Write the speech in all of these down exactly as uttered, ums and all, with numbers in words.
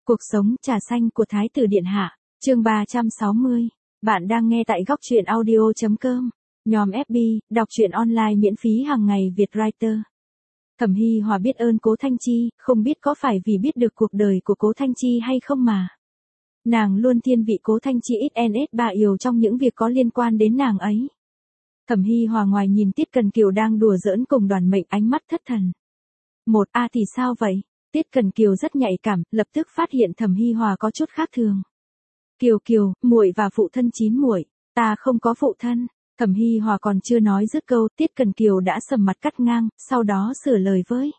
Cuộc sống trà xanh của Thái tử Điện Hạ, chương ba trăm sáu mươi. Bạn đang nghe tại góc truyện audio chấm com. Nhóm ép bê, đọc truyện online miễn phí hàng ngày Việt Writer. Thẩm Hi Hòa biết ơn Cố Thanh Chi, không biết có phải vì biết được cuộc đời của Cố Thanh Chi hay không mà. Nàng luôn thiên vị Cố Thanh Chi ít en ét ba yêu trong những việc có liên quan đến nàng ấy. Thẩm Hi Hòa ngoài nhìn Tiết Cần Kiều đang đùa giỡn cùng Đoàn Mệnh ánh mắt thất thần. Một a thì sao vậy? Tiết Cần Kiều rất nhạy cảm, lập tức phát hiện Thẩm Hi Hòa có chút khác thường. Kiều Kiều, muội và phụ thân chín muội, ta không có phụ thân. Thẩm Hi Hòa còn chưa nói dứt câu, Tiết Cần Kiều đã sầm mặt cắt ngang, sau đó sửa lời với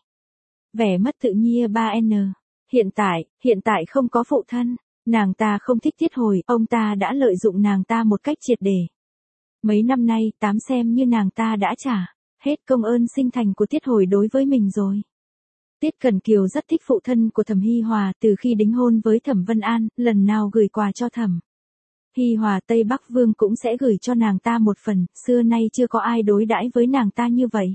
vẻ mất tự nhiên ba en. Hiện tại, hiện tại không có phụ thân, nàng ta không thích Tiết Hồi, ông ta đã lợi dụng nàng ta một cách triệt để. Mấy năm nay, tám xem như nàng ta đã trả hết công ơn sinh thành của Tiết Hồi đối với mình rồi. Tiết Cần Kiều rất thích phụ thân của Thẩm Hi Hòa, từ khi đính hôn với Thẩm Vân An, lần nào gửi quà cho Thẩm Hi Hòa Tây Bắc Vương cũng sẽ gửi cho nàng ta một phần, xưa nay chưa có ai đối đãi với nàng ta như vậy.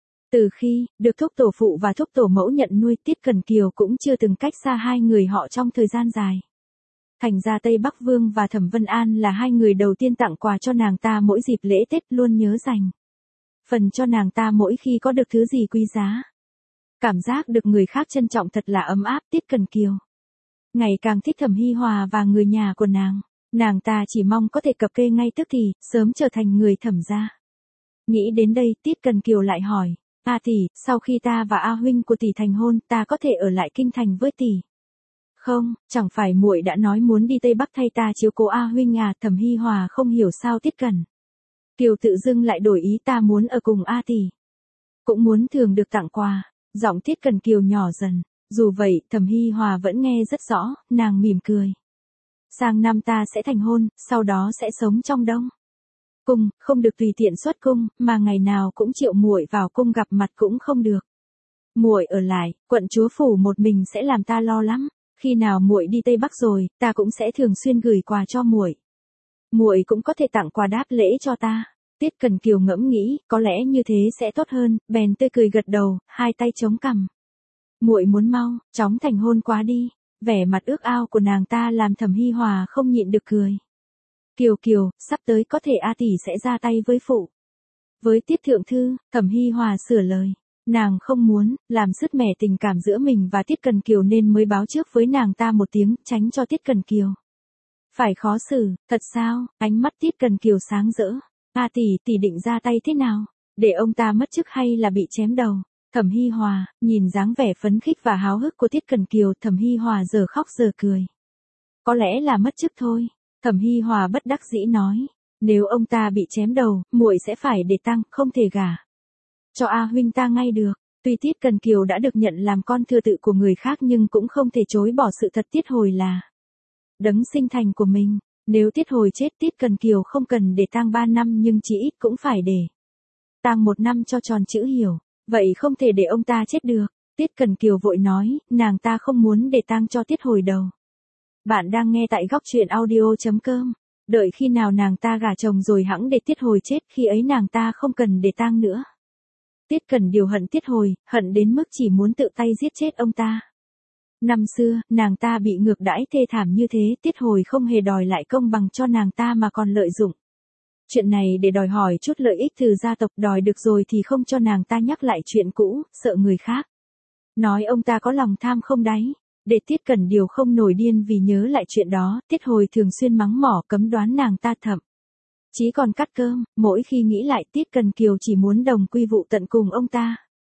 Từ khi được thúc tổ phụ và thúc tổ mẫu nhận nuôi, Tiết Cần Kiều cũng chưa từng cách xa hai người họ trong thời gian dài. Thành ra Tây Bắc Vương và Thẩm Vân An là hai người đầu tiên tặng quà cho nàng ta mỗi dịp lễ Tết, luôn nhớ dành phần cho nàng ta mỗi khi có được thứ gì quý giá. Cảm giác được người khác trân trọng thật là ấm áp. Tiết Cần Kiều ngày càng thích Thẩm Hi Hòa và người nhà của nàng. Nàng ta chỉ mong có thể cập kê ngay tức thì, sớm trở thành người Thẩm gia. Nghĩ đến đây, Tiết Cần Kiều lại hỏi, A tỷ, sau khi ta và A huynh của tỷ thành hôn, ta có thể ở lại kinh thành với tỷ? Không, chẳng phải muội đã nói muốn đi Tây Bắc thay ta chiếu cố A huynh à? Thẩm Hi Hòa không hiểu sao Tiết Cần Kiều tự dưng lại đổi ý, ta muốn ở cùng A tỷ. Cũng muốn thường được tặng quà. Giọng Tiết Cần Kiều nhỏ dần. Dù vậy, Thẩm Hi Hòa vẫn nghe rất rõ, nàng mỉm cười. Sang năm ta sẽ thành hôn, sau đó sẽ sống trong Đông cung, không được tùy tiện xuất cung, mà ngày nào cũng triệu muội vào cung gặp mặt cũng không được. Muội ở lại, quận chúa phủ một mình sẽ làm ta lo lắm. Khi nào muội đi Tây Bắc rồi, ta cũng sẽ thường xuyên gửi quà cho muội. Muội cũng có thể tặng quà đáp lễ cho ta. Tiết Cần Kiều ngẫm nghĩ, có lẽ như thế sẽ tốt hơn, bèn tươi cười gật đầu, hai tay chống cằm. Muội muốn mau chóng thành hôn quá đi. Vẻ mặt ước ao của nàng ta làm Thẩm Hi Hòa không nhịn được cười. Kiều Kiều, sắp tới có thể A tỷ sẽ ra tay với phụ. Với Tiết thượng thư, Thẩm Hi Hòa sửa lời. Nàng không muốn làm sứt mẻ tình cảm giữa mình và Tiết Cần Kiều nên mới báo trước với nàng ta một tiếng, tránh cho Tiết Cần Kiều phải khó xử. Thật sao? Ánh mắt Tiết Cần Kiều sáng rỡ. A tỷ, tỷ định ra tay thế nào? Để ông ta mất chức hay là bị chém đầu? Thẩm Hi Hòa nhìn dáng vẻ phấn khích và háo hức của Tiết Cần Kiều, Thẩm Hi Hòa giờ khóc giờ cười. Có lẽ là mất chức thôi. Thẩm Hi Hòa bất đắc dĩ nói. Nếu ông ta bị chém đầu, muội sẽ phải để tang, không thể gả cho A huynh ta ngay được. Tuy Tiết Cần Kiều đã được nhận làm con thừa tự của người khác nhưng cũng không thể chối bỏ sự thật Tiết Hồi là đấng sinh thành của mình. Nếu Tiết Hồi chết, Tiết Cần Kiều không cần để tang ba năm nhưng chỉ ít cũng phải để tang một năm cho tròn chữ hiểu. Vậy không thể để ông ta chết được. Tiết Cần Kiều vội nói, nàng ta không muốn để tang cho Tiết Hồi đâu. Bạn đang nghe tại góc truyện audio chấm com. Đợi khi nào nàng ta gả chồng rồi hẵng để Tiết Hồi chết, khi ấy nàng ta không cần để tang nữa. Tiết Cần Điều hận Tiết Hồi, hận đến mức chỉ muốn tự tay giết chết ông ta. Năm xưa, nàng ta bị ngược đãi thê thảm như thế, Tiết Hồi không hề đòi lại công bằng cho nàng ta mà còn lợi dụng chuyện này để đòi hỏi chút lợi ích từ gia tộc, đòi được rồi thì không cho nàng ta nhắc lại chuyện cũ, sợ người khác nói ông ta có lòng tham không đáy. Để Tiết Cần Điều không nổi điên vì nhớ lại chuyện đó, Tiết Hồi thường xuyên mắng mỏ cấm đoán nàng ta, thậm chí còn cắt cơm. Mỗi khi nghĩ lại, Tiết Cần Kiều chỉ muốn đồng quy vụ tận cùng ông ta.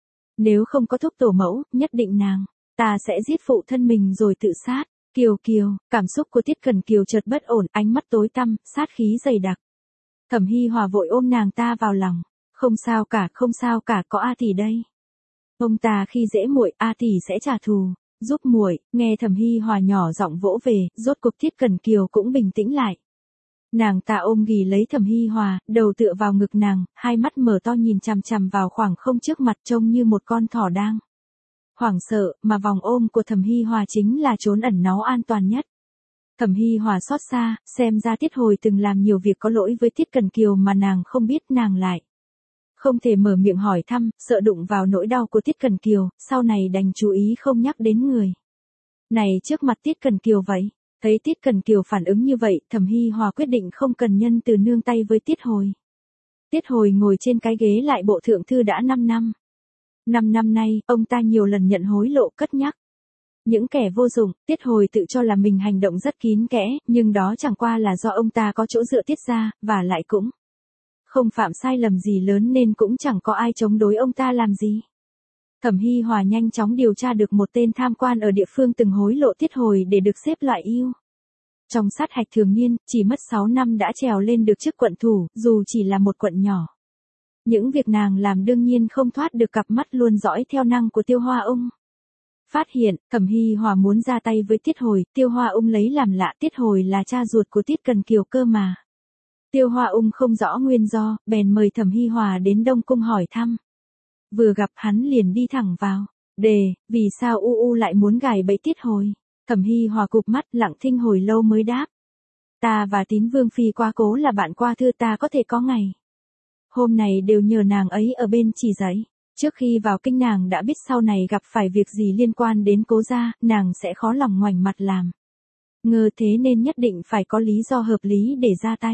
Nếu không có thúc tổ mẫu, nhất định nàng ta sẽ giết phụ thân mình rồi tự sát. Kiều Kiều, cảm xúc của Tiết Cần Kiều chợt bất ổn, ánh mắt tối tăm, sát khí dày đặc. Thẩm Hi Hòa vội ôm nàng ta vào lòng. Không sao cả, không sao cả, có A tỷ đây. Ông ta khi dễ muội, A tỷ sẽ trả thù giúp muội. Nghe Thẩm Hi Hòa nhỏ giọng vỗ về, rốt cuộc Tiết Cần Kiều cũng bình tĩnh lại. Nàng ta ôm ghì lấy Thẩm Hi Hòa, đầu tựa vào ngực nàng, hai mắt mở to nhìn chằm chằm vào khoảng không trước mặt, trông như một con thỏ đang hoảng sợ, mà vòng ôm của Thẩm Hi Hòa chính là chốn ẩn náu an toàn nhất. Thẩm Hi Hòa xót xa, xem ra Tiết Hồi từng làm nhiều việc có lỗi với Tiết Cần Kiều mà nàng không biết, nàng lại không thể mở miệng hỏi thăm, sợ đụng vào nỗi đau của Tiết Cần Kiều, sau này đành chú ý không nhắc đến người Này trước mặt Tiết Cần Kiều vậy. Thấy Tiết Cần Kiều phản ứng như vậy, Thẩm Hy Hòa quyết định không cần nhân từ nương tay với Tiết Hồi. Tiết Hồi ngồi trên cái ghế lại bộ thượng thư đã năm năm. Năm năm nay, ông ta nhiều lần nhận hối lộ cất nhắc. Những kẻ vô dụng, Tiết Hồi tự cho là mình hành động rất kín kẽ, nhưng đó chẳng qua là do ông ta có chỗ dựa Tiết gia, và lại cũng không phạm sai lầm gì lớn nên cũng chẳng có ai chống đối ông ta làm gì. Thẩm Hy Hòa nhanh chóng điều tra được một tên tham quan ở địa phương từng hối lộ Tiết Hồi để được xếp loại ưu. Trong sát hạch thường niên, chỉ mất sáu năm đã trèo lên được chức quận thủ, dù chỉ là một quận nhỏ. Những việc nàng làm đương nhiên không thoát được cặp mắt luôn dõi theo năng của Tiêu Hoa Ung. Phát hiện, Thẩm Hy Hòa muốn ra tay với Tiết Hồi, Tiêu Hoa Ung lấy làm lạ, Tiết Hồi là cha ruột của Tiết Cần Kiều cơ mà. Tiêu Hoa Ung không rõ nguyên do, bèn mời Thẩm Hy Hòa đến Đông Cung hỏi thăm. Vừa gặp hắn liền đi thẳng vào. Đề, vì sao U U lại muốn gài bẫy Tiết Hồi? Thẩm Hy Hòa cụp mắt lặng thinh hồi lâu mới đáp. Ta và Tín Vương Phi quá cố là bạn qua thư ta có thể có ngày. Hôm này đều nhờ nàng ấy ở bên chỉ giấy. Trước khi vào kinh nàng đã biết sau này gặp phải việc gì liên quan đến Cố gia, nàng sẽ khó lòng ngoảnh mặt làm ngờ, thế nên nhất định phải có lý do hợp lý để ra tay.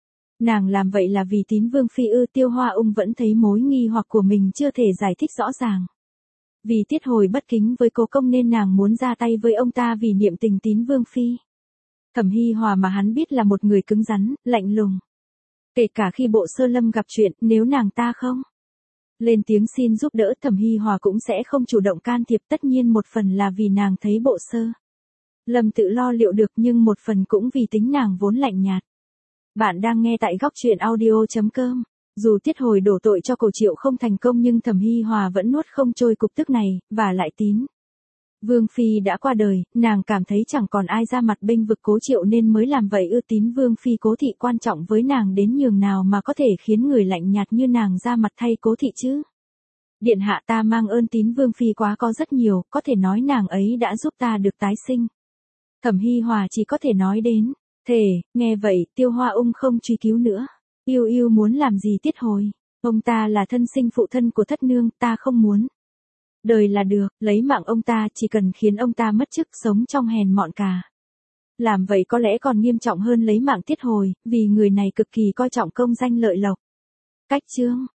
Nàng làm vậy là vì Tín Vương Phi ư? Tiêu Hoa Ung vẫn thấy mối nghi hoặc của mình chưa thể giải thích rõ ràng. Vì Tiết Hồi bất kính với Cố công nên nàng muốn ra tay với ông ta vì niệm tình Tín Vương Phi. Thẩm Hy Hòa mà hắn biết là một người cứng rắn, lạnh lùng. Kể cả khi Bộ Sơ Lâm gặp chuyện, nếu nàng ta không lên tiếng xin giúp đỡ, Thẩm Hy Hòa cũng sẽ không chủ động can thiệp, tất nhiên một phần là vì nàng thấy Bộ Sơ Lâm tự lo liệu được, nhưng một phần cũng vì tính nàng vốn lạnh nhạt. Bạn đang nghe tại góc truyện audio chấm com. Dù Tiết Hồi đổ tội cho Cổ Triệu không thành công nhưng Thẩm Hy Hòa vẫn nuốt không trôi cục tức này, và lại Tín Vương Phi đã qua đời, nàng cảm thấy chẳng còn ai ra mặt bênh vực Cố Triệu nên mới làm vậy ư? Tín Vương Phi Cố thị quan trọng với nàng đến nhường nào mà có thể khiến người lạnh nhạt như nàng ra mặt thay Cố thị chứ? Điện hạ, ta mang ơn Tín Vương Phi quá có rất nhiều, có thể nói nàng ấy đã giúp ta được tái sinh. Thẩm Hy Hòa chỉ có thể nói đến. Thề, nghe vậy, Tiêu Hoa Ung không truy cứu nữa. Yêu yêu muốn làm gì Tiết Hồi? Ông ta là thân sinh phụ thân của thất nương, ta không muốn đời là được, lấy mạng ông ta chỉ cần khiến ông ta mất chức, sống trong hèn mọn cả. Làm vậy có lẽ còn nghiêm trọng hơn lấy mạng Tiết Hồi, vì người này cực kỳ coi trọng công danh lợi lộc. Cách chương